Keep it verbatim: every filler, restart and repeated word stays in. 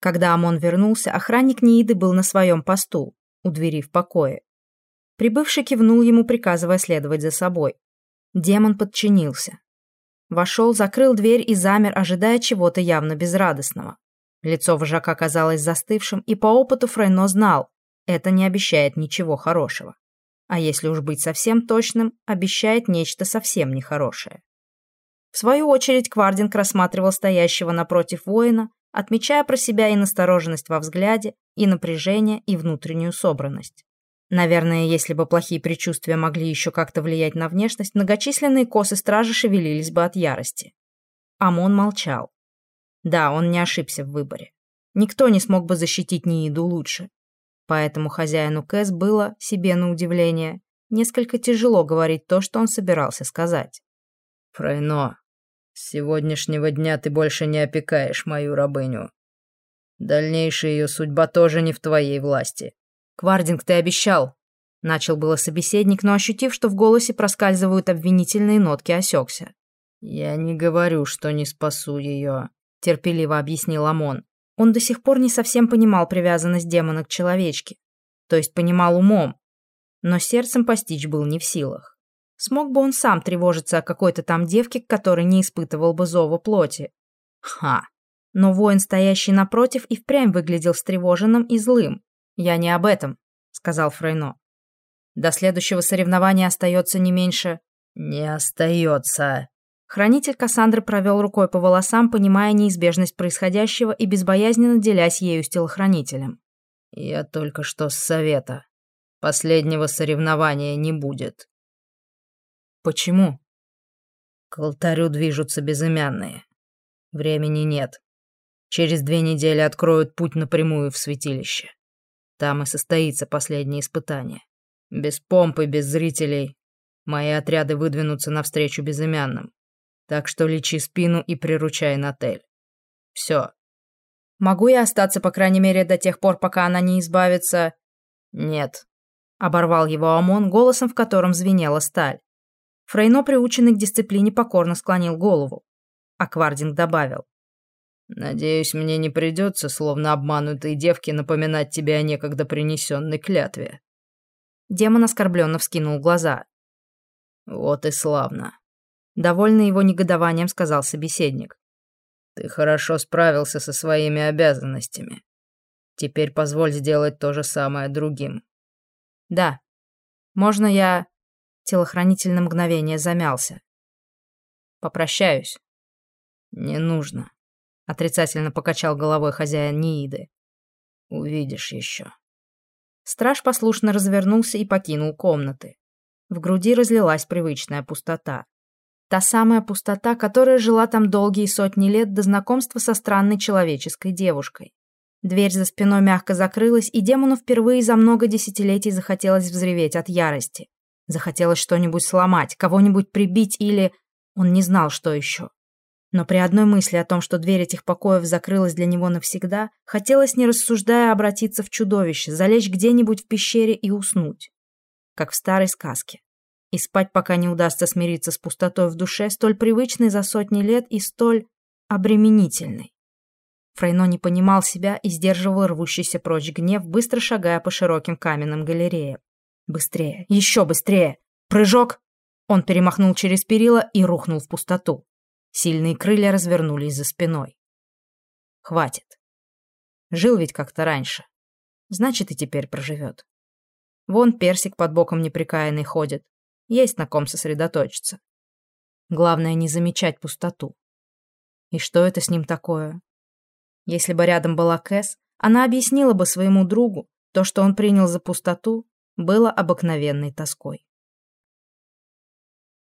Когда Амон вернулся, охранник Нииды был на своем посту, у двери в покое. Прибывший кивнул ему, приказывая следовать за собой. Демон подчинился. Вошел, закрыл дверь и замер, ожидая чего-то явно безрадостного. Лицо вожака казалось застывшим, и по опыту Фрейно знал, это не обещает ничего хорошего. А если уж быть совсем точным, обещает нечто совсем нехорошее. В свою очередь Квардинг рассматривал стоящего напротив воина, отмечая про себя и настороженность во взгляде, и напряжение, и внутреннюю собранность. Наверное, если бы плохие предчувствия могли еще как-то влиять на внешность, многочисленные косы стражи шевелились бы от ярости. Амон молчал. Да, он не ошибся в выборе. Никто не смог бы защитить Нииду лучше. Поэтому хозяину Кэс было, себе на удивление, несколько тяжело говорить то, что он собирался сказать. «Фрейно, с сегодняшнего дня ты больше не опекаешь мою рабыню. Дальнейшая ее судьба тоже не в твоей власти». «Квардинг, ты обещал!» Начал было собеседник, но, ощутив, что в голосе проскальзывают обвинительные нотки, осекся. «Я не говорю, что не спасу ее», — терпеливо объяснил Амон. Он до сих пор не совсем понимал привязанность демона к человечке, то есть понимал умом, но сердцем постичь был не в силах. Смог бы он сам тревожиться о какой-то там девке, к которой не испытывал бы зова плоти? Ха! Но воин, стоящий напротив, и впрямь выглядел встревоженным и злым. «Я не об этом», — сказал Фрейно. «До следующего соревнования остается не меньше...» «Не остается». Хранитель Кассандры провел рукой по волосам, понимая неизбежность происходящего и безбоязненно делясь ею с телохранителем. «Я только что с совета. Последнего соревнования не будет». «Почему?» «К алтарю движутся безымянные. Времени нет. Через две недели откроют путь напрямую в святилище. Там и состоится последнее испытание. Без помпы, без зрителей. Мои отряды выдвинутся навстречу безымянным. Так что лечи спину и приручай Натель. Все». «Могу я остаться, по крайней мере, до тех пор, пока она не избавится?» «Нет», — оборвал его Амон, голосом в котором звенела сталь. Фрейно, приученный к дисциплине, покорно склонил голову. А Квардинг добавил. «Надеюсь, мне не придется, словно обманутой девке, напоминать тебе о некогда принесенной клятве». Демон оскорбленно вскинул глаза. «Вот и славно», — довольный его негодованием сказал собеседник. «Ты хорошо справился со своими обязанностями. Теперь позволь сделать то же самое другим». «Да. Можно я...» Телохранитель на мгновение замялся. «Попрощаюсь». «Не нужно», — отрицательно покачал головой хозяин Нииды. «Увидишь еще». Страж послушно развернулся и покинул комнаты. В груди разлилась привычная пустота. Та самая пустота, которая жила там долгие сотни лет до знакомства со странной человеческой девушкой. Дверь за спиной мягко закрылась, и демону впервые за много десятилетий захотелось взреветь от ярости. Захотелось что-нибудь сломать, кого-нибудь прибить или... Он не знал, что еще. Но при одной мысли о том, что дверь этих покоев закрылась для него навсегда, хотелось, не рассуждая, обратиться в чудовище, залечь где-нибудь в пещере и уснуть. Как в старой сказке. И спать, пока не удастся смириться с пустотой в душе, столь привычной за сотни лет и столь обременительной. Фрейно не понимал себя и сдерживал рвущийся прочь гнев, быстро шагая по широким каменным галереям. Быстрее, еще быстрее! Прыжок! Он перемахнул через перила и рухнул в пустоту. Сильные крылья развернулись за спиной. Хватит. Жил ведь как-то раньше. Значит, и теперь проживет. Вон персик под боком неприкаянный ходит. Есть на ком сосредоточиться. Главное не замечать пустоту. И что это с ним такое? Если бы рядом была Кэс, она объяснила бы своему другу, то, что он принял за пустоту, было обыкновенной тоской.